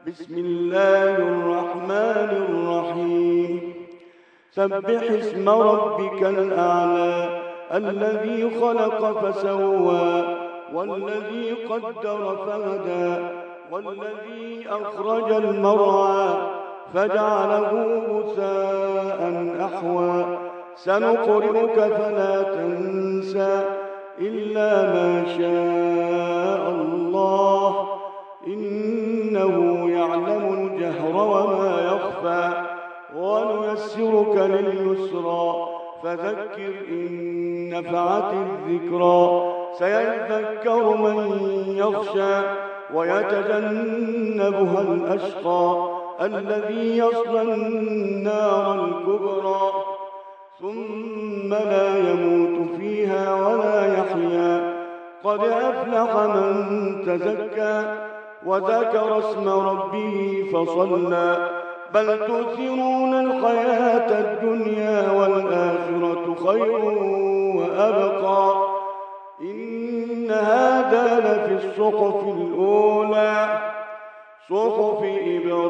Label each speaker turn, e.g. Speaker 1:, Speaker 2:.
Speaker 1: بسم الله الرحمن الرحيم سبح اسم ربك الأعلى الذي خلق فسوى والذي قدر فهدى والذي أخرج المرعى فجعله غثاء أحوى سنقرئك فلا تنسى إلا ما شاء الله إنه يعلم الجهر وما يخفى ونيسرك لليسرى فذكر إن نفعت الذكرى سيذكر من يخشى ويتجنبها الأشقى الذي يصلى النار الكبرى ثم لا يموت فيها ولا يحيا قد أفلح من تزكى وذكر اسم ربه فصلى بل تؤثرون الحياة الدنيا والآخرة خير وأبقى إن هذا لفي الصحف الأولى صحف إبراهيم